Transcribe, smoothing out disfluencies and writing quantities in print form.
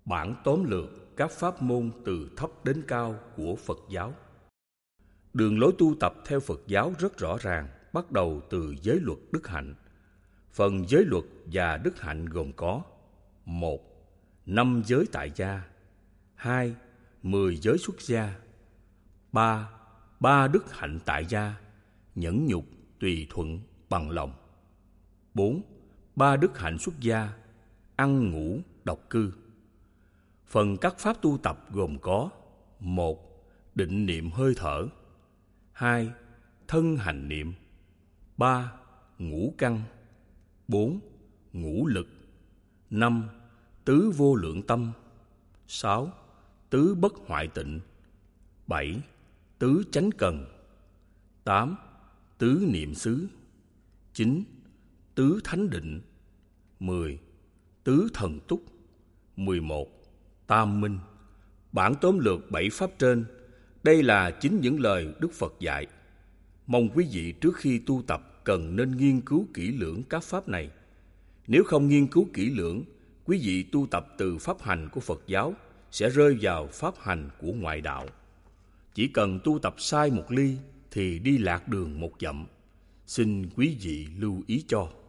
Bản tóm lược các pháp môn từ thấp đến cao của Phật giáo. Đường lối tu tập theo Phật giáo rất rõ ràng, bắt đầu từ giới luật đức hạnh. Phần giới luật và đức hạnh gồm có: 1. 5 giới tại gia. 2. 10 giới xuất gia. 3. 3 đức hạnh tại gia: nhẫn nhục, tùy thuận, bằng lòng. 4. 3 đức hạnh xuất gia: ăn ngủ, độc cư. Phần các pháp tu tập gồm có: 1. Định niệm hơi thở. 2. Thân hành niệm. 3. Ngũ căn. 4. Ngũ lực. 5. Tứ vô lượng tâm. 6. Tứ bất hoại tịnh. 7. Tứ chánh cần. 8. Tứ niệm xứ. 9. Tứ thánh định. 10. Tứ thần túc. 11. Tam minh. Bản tóm lược 7 pháp trên, đây là chính những lời Đức Phật dạy. Mong quý vị trước khi tu tập cần nên nghiên cứu kỹ lưỡng các pháp này. Nếu không nghiên cứu kỹ lưỡng, quý vị tu tập từ pháp hành của Phật giáo sẽ rơi vào pháp hành của ngoại đạo. Chỉ cần tu tập sai một ly thì đi lạc đường một dặm. Xin quý vị lưu ý cho.